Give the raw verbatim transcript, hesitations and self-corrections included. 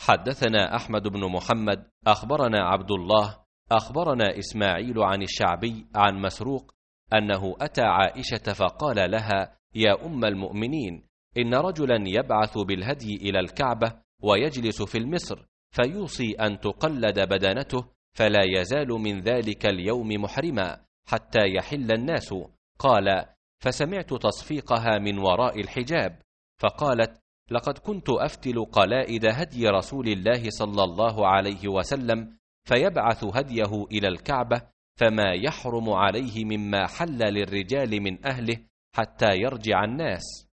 حدثنا أحمد بن محمد أخبرنا عبد الله أخبرنا إسماعيل عن الشعبي عن مسروق أنه أتى عائشة فقال لها: يا أم المؤمنين، إن رجلا يبعث بالهدي إلى الكعبة ويجلس في المصر فيوصي أن تقلد بدنته، فلا يزال من ذلك اليوم محرما حتى يحل الناس. قال: فسمعت تصفيقها من وراء الحجاب، فقالت: لقد كنت أفتل قلائد هدي رسول الله صلى الله عليه وسلم، فيبعث هديه إلى الكعبة فما يحرم عليه مما حل للرجال من أهله حتى يرجع الناس.